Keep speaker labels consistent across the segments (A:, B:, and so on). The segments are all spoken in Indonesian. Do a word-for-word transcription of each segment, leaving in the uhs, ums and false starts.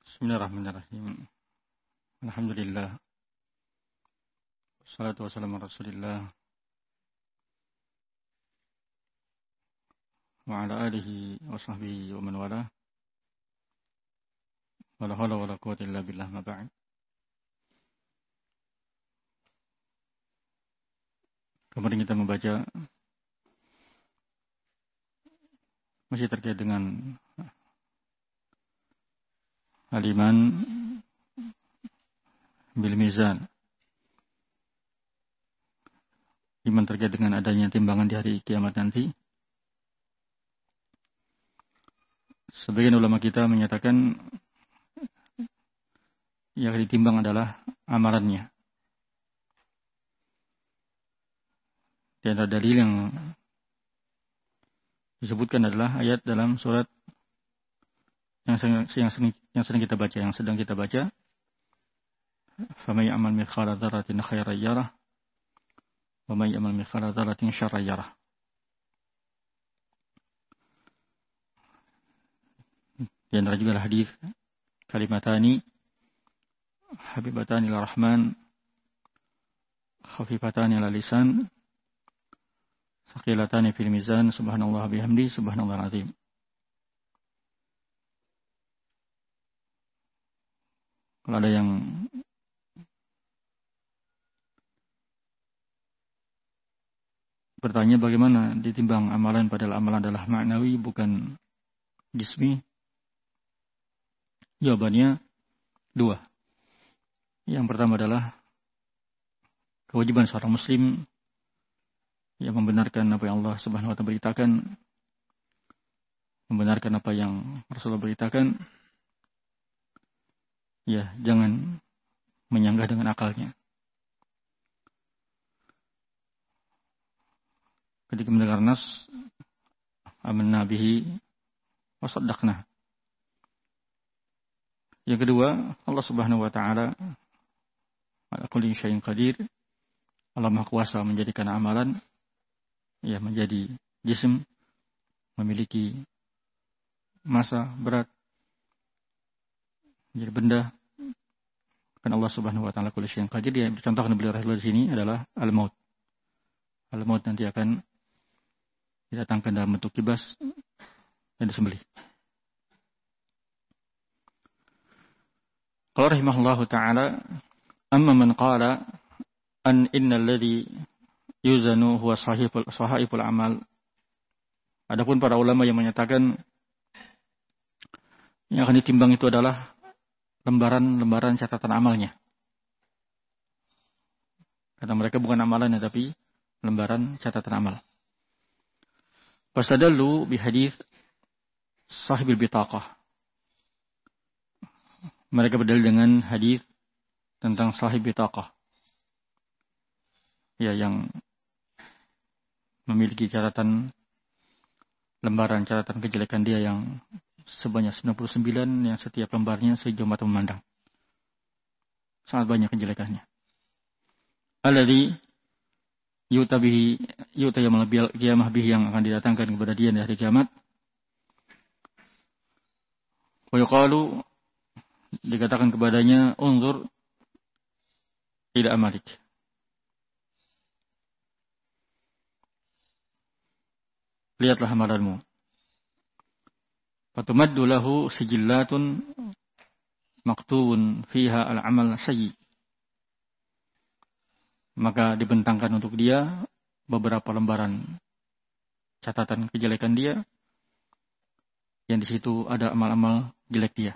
A: Bismillahirrahmanirrahim. Alhamdulillah. Wassalatu wassalamu ala Rasulillah wa ala alihi wa sahbihi wa man wala. Wala haula wala quwwata illa billah, ma ba'd. Kemarin kita membaca masih terkait dengan al-iman bil mizan. Iman terkait dengan adanya timbangan di hari kiamat nanti. Sebagian ulama kita menyatakan yang ditimbang adalah amalannya. Dan ada dalil yang disebutkan adalah ayat dalam surat yang sering, yang sering, yang sering kita baca, yang sedang kita baca. فَمَنْ يَعْمَلْ مِثْقَالَ ذَرَّةٍ خَيْرًا يَرَهُ وَمَنْ يَعْمَلْ مِثْقَالَ ذَرَّةٍ شَرًّا يَرَهُ. Di antara juga hadis kalimatani habibatani ila rahman khafifatani ila lisan saqilatani fil mizan subhanallah bihamdi subhanallah azim. Kalau ada yang bertanya bagaimana ditimbang amalan, padahal amalan adalah maknawi bukan jismi, jawabannya dua. Yang pertama adalah kewajiban seorang muslim yang membenarkan apa yang Allah Subhanahu wa taala beritakan, membenarkan apa yang Rasulullah beritakan. Ya, jangan menyanggah dengan akalnya. Ketika mendengar nas, amanna bihi wa saddaqna. Yang kedua, Allah Subhanahu wa taala ala kulli syai'in qadir. Allah Maha Kuasa menjadikan amalan ya menjadi jism, memiliki massa berat, menjadi benda. Kan Allah Subhanahu wa taala kulli syai'in qadir. Yang dicontohkan beliau di sini adalah al-maut. Al-maut nanti akan didatangkan dalam bentuk kibas dan disembelih. Qala rahimahullahu ta'ala, amma man qala an innal ladhi yuzanu huwa sahiful sahaiful amal. Adapun para ulama yang menyatakan yang akan ditimbang itu adalah lembaran-lembaran catatan amalnya. Kata mereka bukan amalannya tapi lembaran catatan amal. Fastadallu bihadits sahibil bitaqah. Mereka berdalil dengan hadis tentang sahib bitaqah. Ya, yang memiliki catatan lembaran catatan kejelekan dia yang sebanyak sembilan puluh sembilan, yang setiap lembarnya sejauh mata memandang. Sangat banyak kejelekannya. Alladzi yu'ta bihi yu'ta yaumil qiyamah bihi, yang akan didatangkan kepada dia di hari kiamat. Wa yuqalu, dikatakan kepadanya, unzur ila amalik. Lihatlah amalanmu. Fatumaddu lahu sijillatun maktubun fiha al-amal sayyi. Maka dibentangkan untuk dia beberapa lembaran catatan kejelekan dia, yang di situ ada amal-amal jelek dia.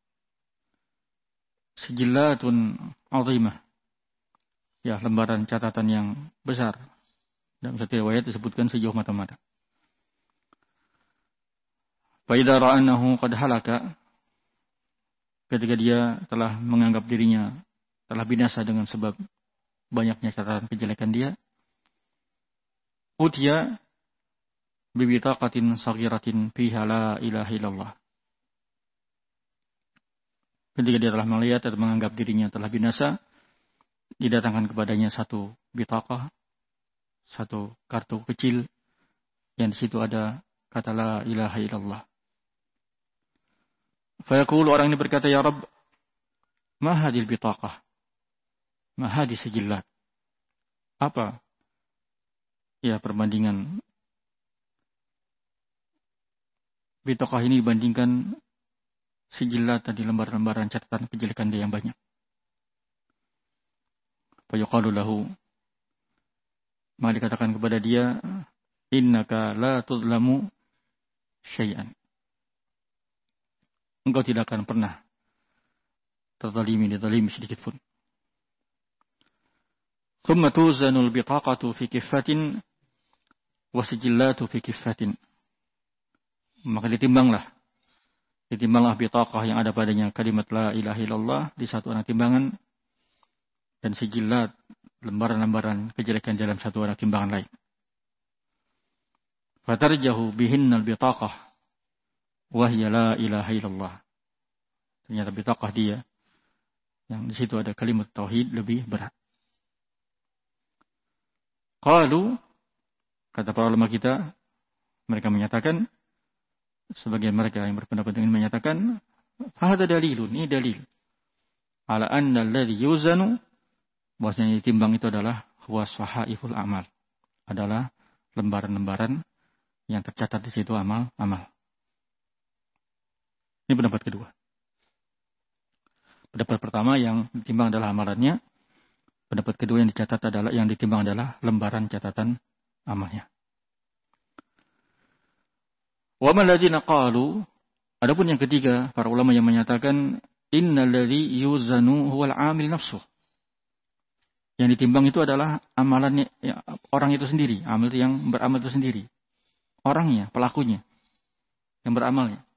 A: Sijillatun azimah. Ya, lembaran catatan yang besar. Dalam satu riwayat disebutkan sejauh mata-mata. Fa idza ra'anahu qad halaka, ketika dia telah menganggap dirinya telah binasa dengan sebab banyaknya catatan kejelekan dia, utiya bi bitaqatin saghiratin fiha la ilaha illallah. Ketika dia telah melihat atau menganggap dirinya telah binasa, didatangkan kepadanya satu bitaqah, satu kartu kecil, yang di situ ada kata la ilaha illallah. Fayaqulu, orang ini berkata, ya Rabb, ma hadhil bitaqah? Ma hadhi sijillat? Apa ya perbandingan bitaqah ini dibandingkan sijillat tadi, lembar-lembaran catatan kejelekan dia yang banyak. Fayuqalu lahu, maka dikatakan kepada dia, innaka la tudlamu syai'an. Engkau tidak akan pernah terzalimi, dizalimi sedikit pun. Thumma tuzanul bitaqatu fi kiffatin wa sijillatu fi kiffatin. Maka ditimbanglah. Ditimbanglah bitaqah yang ada padanya kalimat la ilaha illallah di satu anak timbangan, dan sijillat, lembaran-lembaran kejelekan dalam satu anak timbangan lain. Fatarjahu bihinnal bitaqah wa hiya la ilaha illallah. Ternyata bitaqah dia yang di situ ada kalimat tauhid lebih berat. Qalu, kata para ulama kita, mereka menyatakan, sebagian mereka yang berpendapat dengan menyatakan, hada dalilun, ini dalil, ala anna alladhi yuzanu, bahwasanya ditimbang itu adalah huwa sahaiful amal, adalah lembaran-lembaran yang tercatat di situ amal-amal. Ini pendapat kedua. Pendapat pertama yang ditimbang adalah amalannya. Pendapat kedua yang dicatat adalah yang ditimbang adalah lembaran catatan amalnya. Wa man ladzina qalu, adapun yang ketiga, para ulama yang menyatakan innal ladzi yuzanu huwal amil nafsuh. Yang ditimbang itu adalah amalannya ya, orang itu sendiri, amal yang beramal itu sendiri. Orangnya, pelakunya yang beramalnya.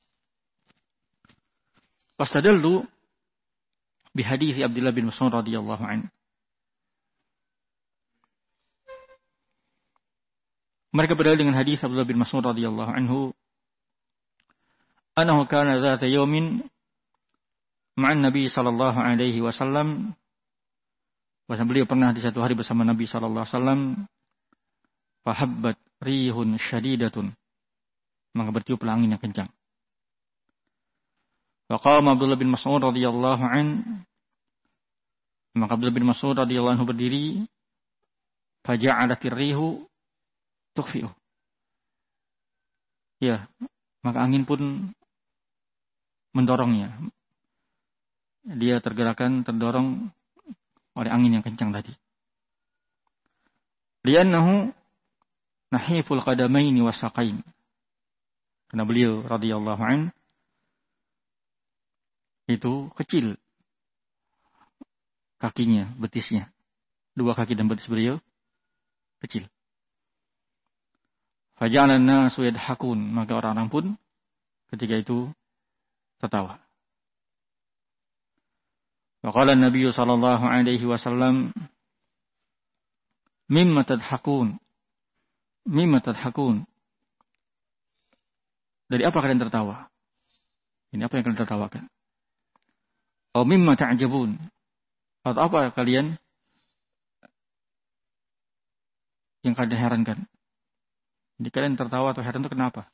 A: Fastadallu bi hadits Abdullah bin Mas'ud radhiyallahu anhu. Mereka berdalil dengan hadis Abdullah bin Mas'ud radhiyallahu anhu, annahu kana dzata yaumin ma'an Nabi sallallahu alaihi wasallam, bahwa beliau pernah di satu hari bersama Nabi sallallahu alaihi wasallam, fahabbat rihun syadidatun, maka bertiuplah angin yang kencang. Faqama Abdullah bin Mas'ud radhiyallahu anhu, maka Abdullah bin Mas'ud radhiyallahu anhu berdiri, faja'alatir rihu tukhfi'u. Ya, maka angin pun mendorongnya. Dia tergerakkan, terdorong oleh angin yang kencang tadi. Li'annahu nahiful qadamaini wasaqain. Karena beliau radhiyallahu an itu kecil kakinya, betisnya. Dua kaki dan betis beliau kecil. Faja'alan nasu yadhakun, maka orang-orang pun ketika itu tertawa. Wa qala an-nabiy sallallahu alaihi wasallam, mimma tadhakun? Mimma tadhakun? Dari apa kalian tertawa? Ini apa yang kalian tertawakan? Atau mimma ta'jabun? Atau apa kalian yang kalian herankan? Jadi kalian tertawa atau heran itu kenapa?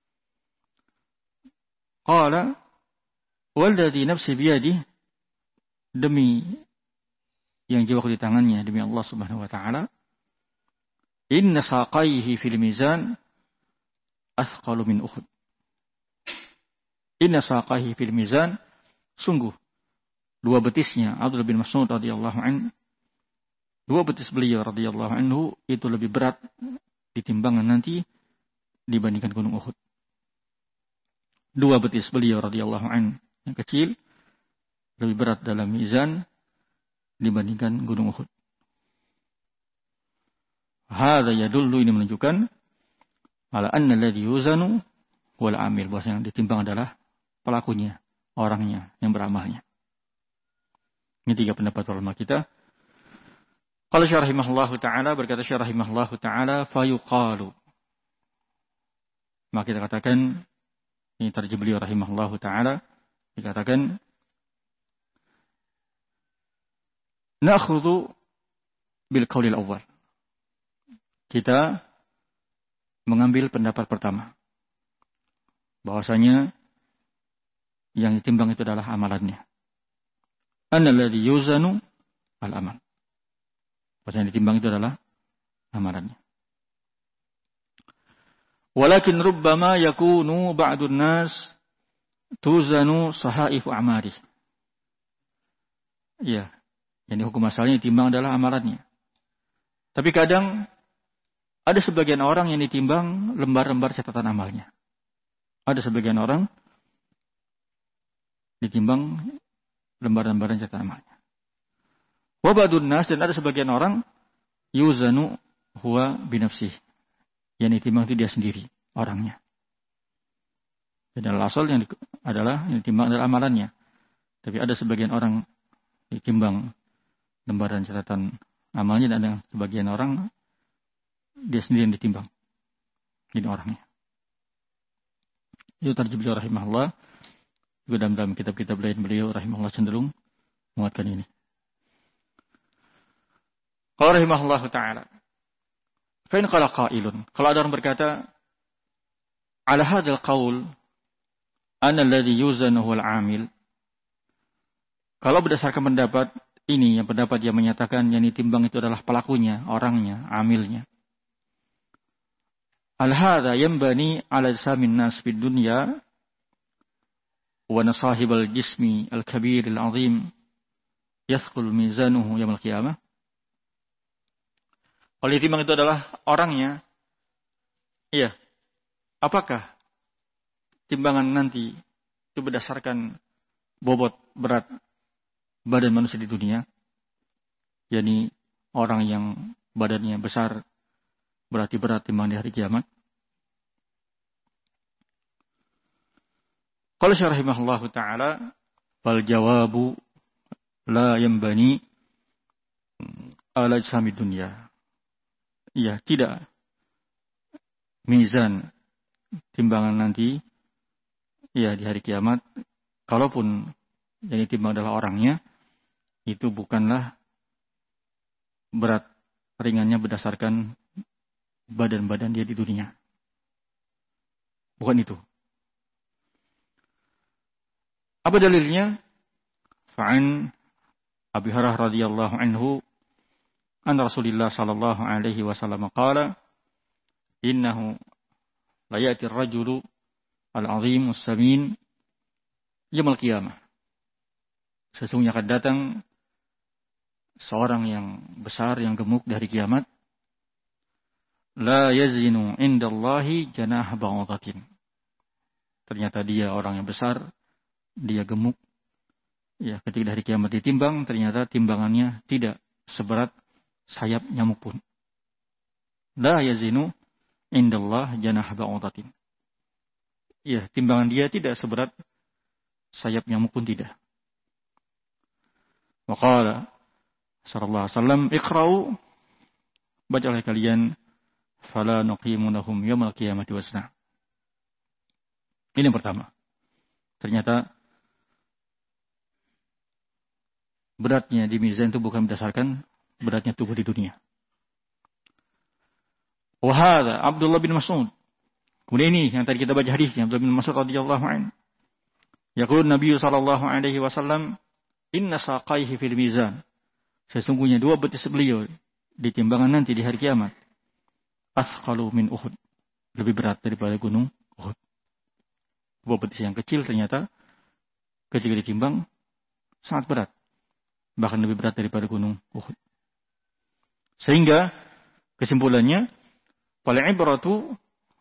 A: Qala walladzi nafsi biyadihi, demi yang jiwaku di tangannya, demi Allah Subhanahu wa taala, inna saqaihi fil mizan athqalu min Uhud. Inna saqaihi fil mizan, sungguh dua betisnya Abdullah bin Mas'ud radhiyallahu anhu, dua betis beliau radhiyallahu anhu itu lebih berat di timbangan nanti dibandingkan gunung Uhud. Dua betis beliau radhiyallahu anhu yang kecil lebih berat dalam mizan dibandingkan gunung Uhud. Hadza yadullu, ini menunjukkan ala anna alladhi yuzanu wal amil, bahwa yang ditimbang adalah pelakunya, orangnya yang beramalnya. Ini tiga pendapat ulama kita. Qala Syarh rahimahullahu ta'ala, berkata Syarh rahimahullahu ta'ala, fayuqalu, maka kita katakan, ini tarjih beliau rahimahullahu ta'ala, dikatakan, na'khudhu bil qaulil awwal. Kita mengambil pendapat pertama, bahwasanya Yang ditimbang itu adalah amalannya. Annalladzi yuzanu al-amal. Yang ditimbang itu adalah amalannya. Walakin rubbama yakunu ba'dun nas tuzanu sahaifu a'mari. Ya, jadi hukum asalnya ditimbang adalah amalannya. Tapi kadang ada sebagian orang yang ditimbang lembar-lembar catatan amalnya. Ada sebagian orang ditimbang lembar-lembaran catatan amalnya. Wa ba'dun nas, dan ada sebagian orang yuzanu huwa binafsih. Yang ditimbang itu dia sendiri, orangnya. Dan asal yang di, adalah yang ditimbang adalah amalannya. Tapi ada sebagian orang ditimbang lembaran catatan amalnya, dan ada sebagian orang dia sendiri yang ditimbang. Ini orangnya. Itu tarjih beliau rahimahullah. Juga dalam kitab-kitab lain beliau rahimahullah cenderung menguatkan ini. Qala rahimahullah ta'ala. Fa in qala qailun. Kalau ada orang berkata, ala hadzal qaul ana alladhi yuzanu huwal amil. Kalau berdasarkan pendapat ini, yang pendapat yang menyatakan yang ditimbang itu adalah pelakunya, orangnya, amilnya. Al hadza yanbani ala samin nas fid dunya wa nasahibal jismi al kabir al azim yathqul mizanuhu yaumil qiyamah. Kalau ditimbang itu adalah orangnya, iya. Apakah timbangan nanti itu berdasarkan bobot berat badan manusia di dunia? yakni orang yang badannya besar berarti berat timbang di hari kiamat? Qala Syekh rahimahullahu taala, fal jawabu la yanbani ala jisami dunya. Ya, tidak mizan timbangan nanti ya di hari kiamat, kalaupun yang ditimbang adalah orangnya, itu bukanlah berat ringannya berdasarkan badan-badan dia di dunia. Bukan itu. Apa dalilnya? Fa'an Abi Hurairah radhiyallahu anhu an Rasulillah sallallahu alaihi wasallam qala innahu la ya'ti ar-rajulu al-'azim as-samin yaumil qiyamah. Sesungguhnya akan datang seorang yang besar, yang gemuk dari kiamat. La yazinu indallahi janah ba'udatin. Ternyata dia orang yang besar, dia gemuk. Ya, ketika dari kiamat ditimbang, ternyata timbangannya tidak seberat sayap nyamuk pun. La yazinu indallah janah ba'udatin. Ya, timbangan dia tidak seberat sayap nyamuk pun tidak. Wa qala sallallahu alaihi wasallam, iqra'u, bacalah kalian, fala nuqimu lahum yaumal qiyamati wazna. Ini yang pertama. Ternyata beratnya di mizan itu bukan berdasarkan beratnya tubuh di dunia. Wa hadza Abdullah bin Mas'ud. Kemudian ini yang tadi kita baca hadisnya, Abdullah bin Mas'ud radhiyallahu anhu. Yaqul Nabi sallallahu alaihi wasallam, inna saqaihi fil mizan. Sesungguhnya dua betis beliau di timbangan nanti di hari kiamat, athqalu min Uhud, lebih berat daripada gunung Uhud. Dua betis yang kecil ternyata ketika ditimbang sangat berat, bahkan lebih berat daripada gunung Uhud. Sehingga kesimpulannya, fal ibratu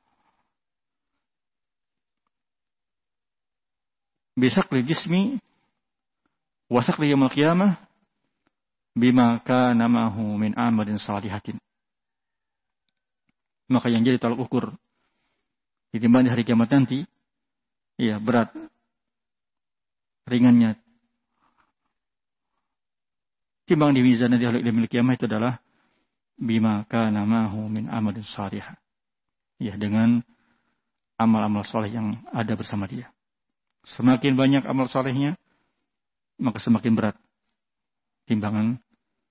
A: bi saqli jismi wa saqli yaumil qiyamah bima kana mahu min amalin salihatin. Maka yang jadi tolak ukur ditimbang di hari kiamat nanti, ya berat ringannya timbang di mizan di hari kiamat itu adalah bima kana mahu min amalin salihah. Ya, dengan amal-amal saleh yang ada bersama dia. Semakin banyak amal salehnya, maka semakin berat timbangan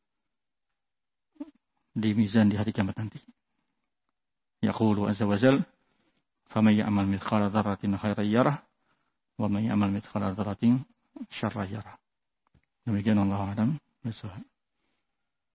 A: di mizan di hari kiamat nanti. Yaqulu azza wa jalla, faman ya'mal mithqala dzarratin khairan yarah wa may ya'mal mithqala dzarratin syarran yarah. Demikian, Allah a'lam bishawab.